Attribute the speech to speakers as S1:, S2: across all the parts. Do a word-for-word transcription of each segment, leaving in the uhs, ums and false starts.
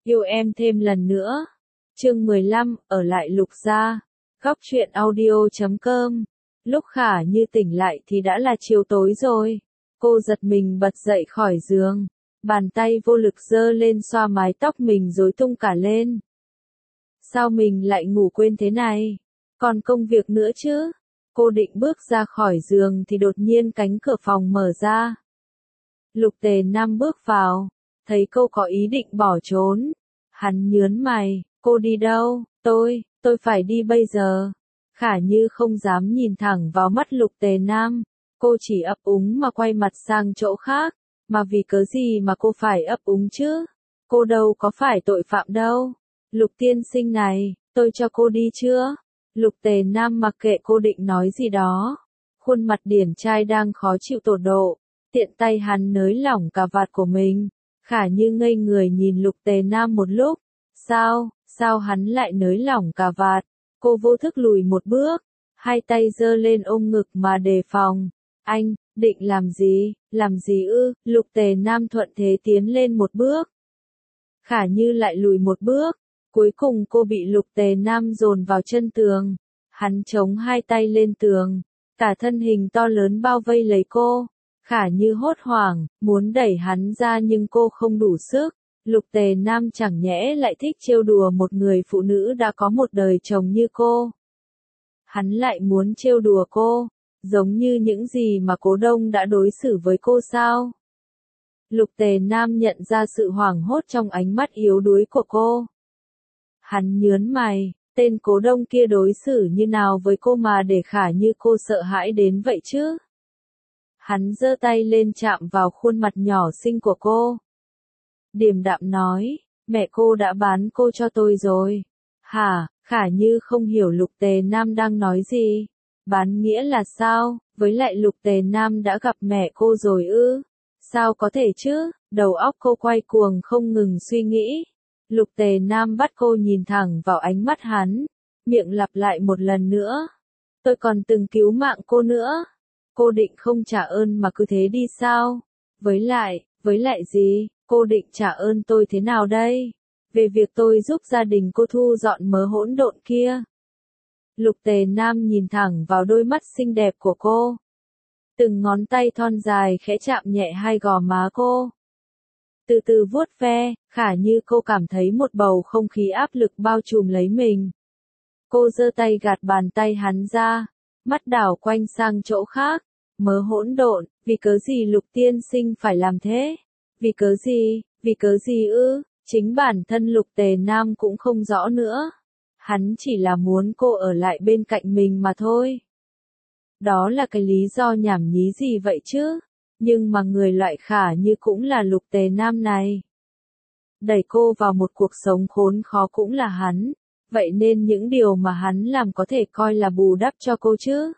S1: Yêu em thêm lần nữa. Chương mười lăm, ở lại Lục gia. Góc truyện audio chấm com. Lúc Khả Như tỉnh lại thì đã là chiều tối rồi. Cô giật mình bật dậy khỏi giường. Bàn tay vô lực giơ lên xoa mái tóc mình rối tung cả lên. Sao mình lại ngủ quên thế này? Còn công việc nữa chứ? Cô định bước ra khỏi giường thì đột nhiên cánh cửa phòng mở ra. Lục Tề Nam bước vào. Thấy cô có ý định bỏ trốn. Hắn nhớn mày, cô đi đâu? Tôi, tôi phải đi bây giờ. Khả Như không dám nhìn thẳng vào mắt Lục Tề Nam. Cô chỉ ấp úng mà quay mặt sang chỗ khác. Mà vì cớ gì mà cô phải ấp úng chứ? Cô đâu có phải tội phạm đâu. Lục tiên sinh này, tôi cho cô đi chưa? Lục Tề Nam mặc kệ cô định nói gì đó. Khuôn mặt điển trai đang khó chịu tột độ. Tiện tay hắn nới lỏng cà vạt của mình. Khả Như ngây người nhìn Lục Tề Nam một lúc. Sao, sao hắn lại nới lỏng cà vạt? Cô vô thức lùi một bước. Hai tay giơ lên ôm ngực mà đề phòng. Anh, định làm gì, làm gì ư? Lục Tề Nam thuận thế tiến lên một bước. Khả Như lại lùi một bước. Cuối cùng cô bị Lục Tề Nam dồn vào chân tường. Hắn chống hai tay lên tường. Cả thân hình to lớn bao vây lấy cô. Khả Như hốt hoảng, muốn đẩy hắn ra nhưng cô không đủ sức. Lục Tề Nam chẳng nhẽ lại thích trêu đùa một người phụ nữ đã có một đời chồng như cô. Hắn lại muốn trêu đùa cô, giống như những gì mà Cố Đông đã đối xử với cô sao? Lục Tề Nam nhận ra sự hoảng hốt trong ánh mắt yếu đuối của cô. Hắn nhớn mày, tên Cố Đông kia đối xử như nào với cô mà để Khả Như cô sợ hãi đến vậy chứ? Hắn giơ tay lên chạm vào khuôn mặt nhỏ xinh của cô. Điềm đạm nói, mẹ cô đã bán cô cho tôi rồi. Hả? Khả Như không hiểu Lục Tề Nam đang nói gì. Bán nghĩa là sao? Với lại Lục Tề Nam đã gặp mẹ cô rồi ư? Sao có thể chứ? Đầu óc cô quay cuồng không ngừng suy nghĩ. Lục Tề Nam bắt cô nhìn thẳng vào ánh mắt hắn. Miệng lặp lại một lần nữa. Tôi còn từng cứu mạng cô nữa. Cô định không trả ơn mà cứ thế đi sao? Với lại, với lại gì? Cô định trả ơn tôi thế nào đây? Về việc tôi giúp gia đình cô thu dọn mớ hỗn độn kia. Lục Tề Nam nhìn thẳng vào đôi mắt xinh đẹp của cô. Từng ngón tay thon dài khẽ chạm nhẹ hai gò má cô. Từ từ vuốt ve, Khả Như cô cảm thấy một bầu không khí áp lực bao trùm lấy mình. Cô giơ tay gạt bàn tay hắn ra, mắt đảo quanh sang chỗ khác. Mớ hỗn độn, vì cớ gì Lục tiên sinh phải làm thế? Vì cớ gì, vì cớ gì ư? Chính bản thân Lục Tề Nam cũng không rõ nữa. Hắn chỉ là muốn cô ở lại bên cạnh mình mà thôi. Đó là cái lý do nhảm nhí gì vậy chứ? Nhưng mà người loại Khả Như cũng là Lục Tề Nam này. Đẩy cô vào một cuộc sống khốn khó cũng là hắn. Vậy nên những điều mà hắn làm có thể coi là bù đắp cho cô chứ?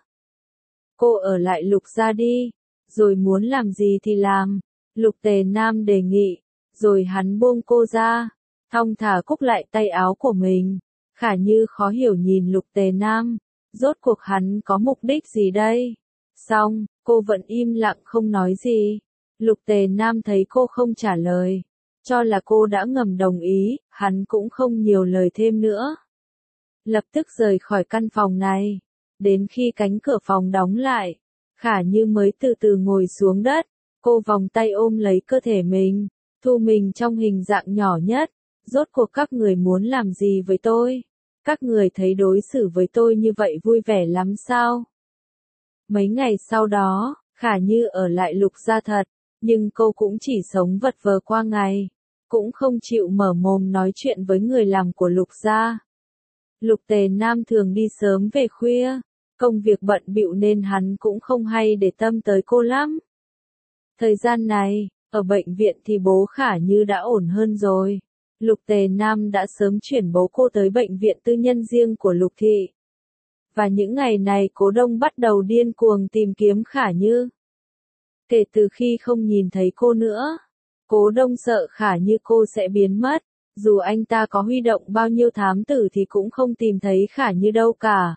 S1: Cô ở lại Lục gia đi. Rồi muốn làm gì thì làm. Lục Tề Nam đề nghị. Rồi hắn buông cô ra. Thong thả cúc lại tay áo của mình. Khả Như khó hiểu nhìn Lục Tề Nam. Rốt cuộc hắn có mục đích gì đây? Xong, cô vẫn im lặng không nói gì. Lục Tề Nam thấy cô không trả lời. Cho là cô đã ngầm đồng ý, hắn cũng không nhiều lời thêm nữa. Lập tức rời khỏi căn phòng này. Đến khi cánh cửa phòng đóng lại, Khả Như mới từ từ ngồi xuống đất. Cô vòng tay ôm lấy cơ thể mình, thu mình trong hình dạng nhỏ nhất. Rốt cuộc các người muốn làm gì với tôi? Các người thấy đối xử với tôi như vậy vui vẻ lắm sao? Mấy ngày sau đó, Khả Như ở lại Lục gia thật, nhưng cô cũng chỉ sống vật vờ qua ngày, cũng không chịu mở mồm nói chuyện với người làm của Lục gia. Lục Tề Nam thường đi sớm về khuya, công việc bận bịu nên hắn cũng không hay để tâm tới cô lắm. Thời gian này, ở bệnh viện thì bố Khả Như đã ổn hơn rồi. Lục Tề Nam đã sớm chuyển bố cô tới bệnh viện tư nhân riêng của Lục thị. Và những ngày này Cố Đông bắt đầu điên cuồng tìm kiếm Khả Như. Kể từ khi không nhìn thấy cô nữa, Cố Đông sợ Khả Như cô sẽ biến mất. Dù anh ta có huy động bao nhiêu thám tử thì cũng không tìm thấy Khả Như đâu cả.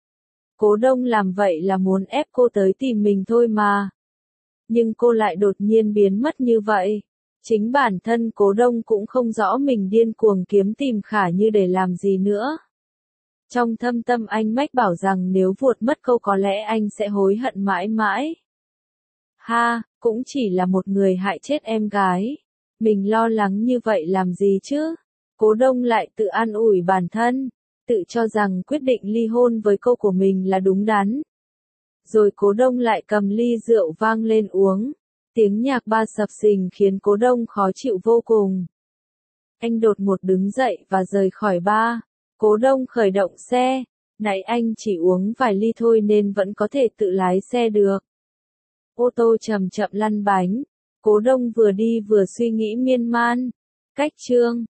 S1: Cố Đông làm vậy là muốn ép cô tới tìm mình thôi mà. Nhưng cô lại đột nhiên biến mất như vậy. Chính bản thân Cố Đông cũng không rõ mình điên cuồng kiếm tìm Khả Như để làm gì nữa. Trong thâm tâm anh mách bảo rằng nếu vuột mất câu có lẽ anh sẽ hối hận mãi mãi. Ha, cũng chỉ là một người hại chết em gái. Mình lo lắng như vậy làm gì chứ? Cố Đông lại tự an ủi bản thân, tự cho rằng quyết định ly hôn với cô của mình là đúng đắn. Rồi Cố Đông lại cầm ly rượu vang lên uống. Tiếng nhạc ba sập sình khiến Cố Đông khó chịu vô cùng. Anh đột ngột đứng dậy và rời khỏi bar. Cố Đông khởi động xe. Nãy anh chỉ uống vài ly thôi nên vẫn có thể tự lái xe được. Ô tô chậm chậm lăn bánh. Cố Đông vừa đi vừa suy nghĩ miên man. Cách chương